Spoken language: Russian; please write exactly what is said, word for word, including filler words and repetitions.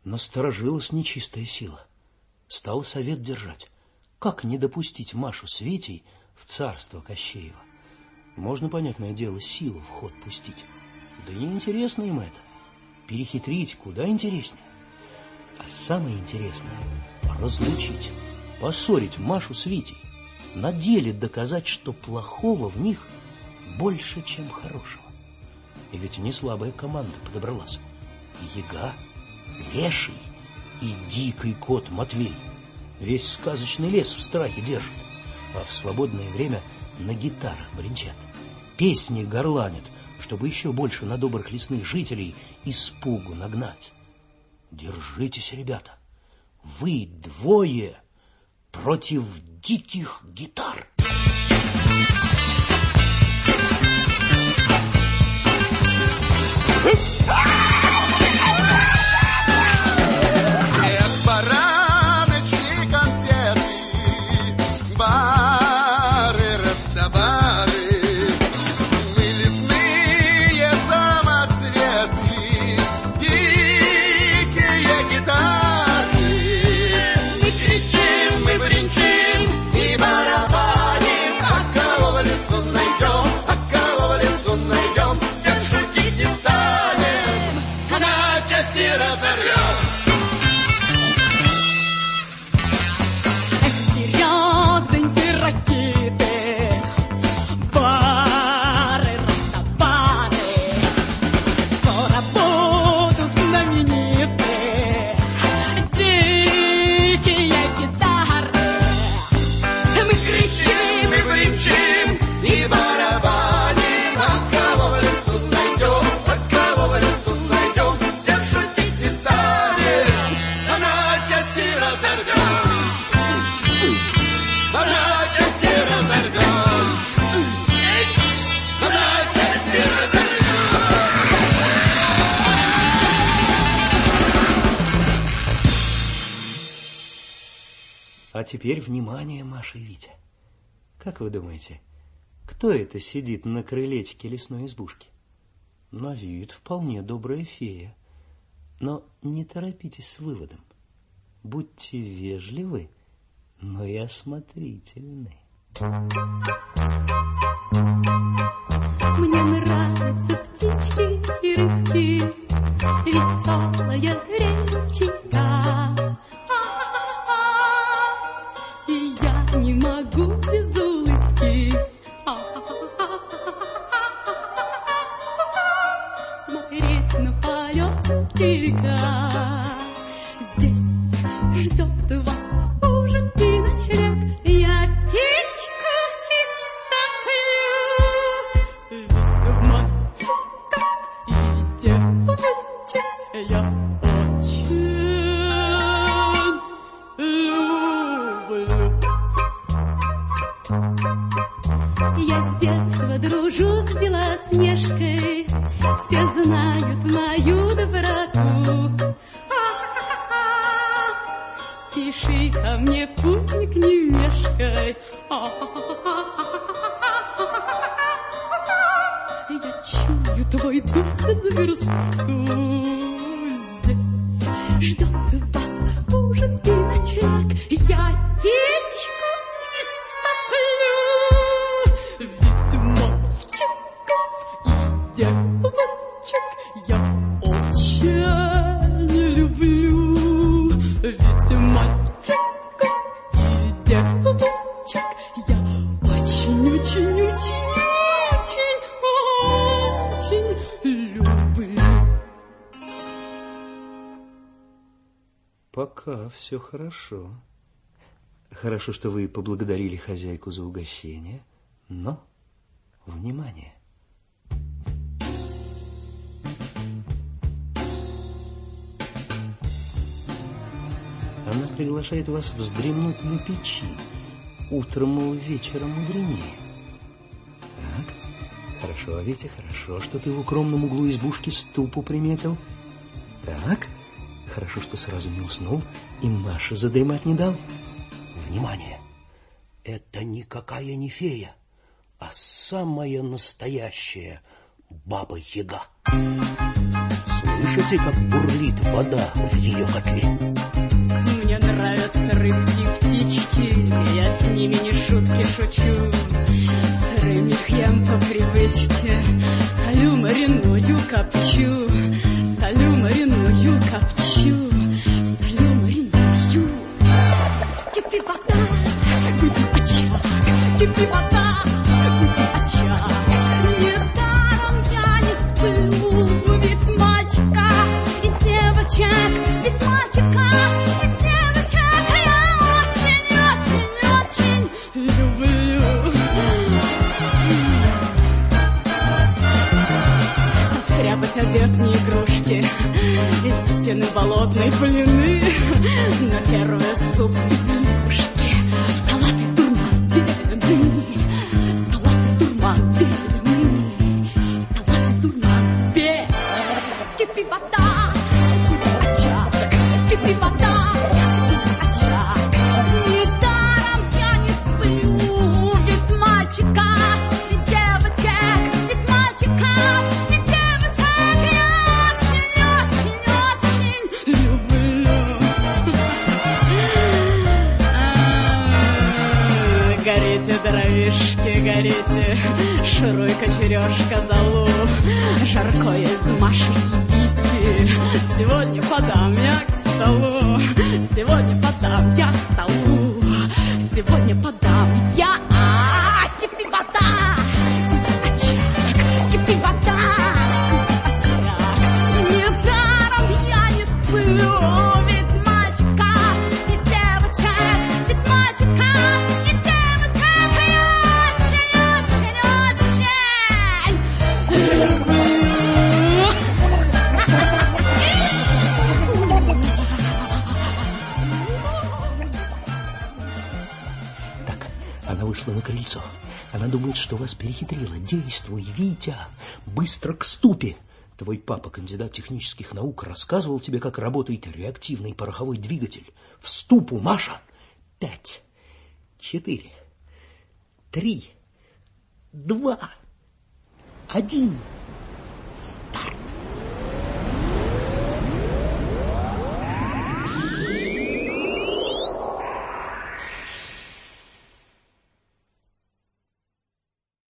Насторожилась нечистая сила. Стала совет держать. Как не допустить Машу с Витей в царство Кощеева? Можно, понятное дело, силу в ход пустить. Да неинтересно им это. Перехитрить куда интереснее. А самое интересное — разлучить, поссорить Машу с Витей. На деле доказать, что плохого в них больше, чем хорошего. И ведь не слабая команда подобралась. И Яга, Леший и дикий кот Матвей. Весь сказочный лес в страхе держат, а в свободное время на гитарах бренчат. Песни горланят, чтобы еще больше на добрых лесных жителей испугу нагнать. Держитесь, ребята, вы двое против диких гитар. А теперь внимание, Маша и Витя. Как вы думаете, кто это сидит на крылечке лесной избушки? На вид вполне добрая фея. Но не торопитесь с выводом. Будьте вежливы, но и осмотрительны. Мне нравятся птички и рыбки, веселая реченька. И я не могу без улыбки смотреть на полет берега. Здесь ждет вас ужин и ночлег. Я птичка и топлю, ведь мальчика и девочек я очень люблю. Я с детства дружу с Белоснежкой, все знают мою доброту. Спеши ко мне, путник, не мешкай. Я чую твой дух за версту. Здесь ждет вас ужин и ночлег. Я печку истоплю, ведь мальчиков и девочек я очень люблю. Ведь мальчиков и девочек я очень-очень-очень очень люблю. Пока все хорошо. Хорошо, что вы поблагодарили хозяйку за угощение, но внимание. Она приглашает вас вздремнуть на печи. Утром и вечером мудренее. Так, хорошо, Витя, хорошо, что ты в укромном углу избушки ступу приметил. Так, хорошо, что сразу не уснул и Маше задремать не дал. Внимание! Это никакая не фея, а самая настоящая Баба Яга. Слышь? слышите, как бурлит вода в ее котле? Мне нравятся рыбки и птички, я с ними не шутки шучу. Сырым их ем по привычке, солю, мариную, копчу. Солю, мариную, копчу. Солю, мариную. Кипи вода, кипи очаг, кипи вода, кипи очаг. Недаром я не сплю, ведь мальчика и девочек, ведь мальчика и девочек я очень-очень-очень люблю. Соскрябать обедные игрушки из стены болотной блины, на первый суп из лягушки, салат из дурман белины, салат из дурман белины, салат из дурман белины. Кипи вода, кипи очаг, кипи вода, кипи очаг. Недаром я не сплю, ведь мальчика и девочек, ведь мальчика и девочек я очень-очень-очень люблю. Горите, дровишки, горите, шуруй-ка, черешка, золу, жаркое из Маши едите. Сегодня подам я к столу, сегодня подам я к столу, сегодня подам я. А, кипи вода, кипи очаг, кипи вода, кипи очаг. Недаром я не сплю, ведь мальчика и девочек, ведь мальчика и девочек я очень-очень-очень люблю. Так, она вышла на крыльцо. Она думает, что вас перехитрила. Действуй, Витя, быстро к ступе. Твой папа, кандидат технических наук, рассказывал тебе, как работает реактивный пороховой двигатель. В ступу, Маша. Пять, четыре, три, два, один. Старт.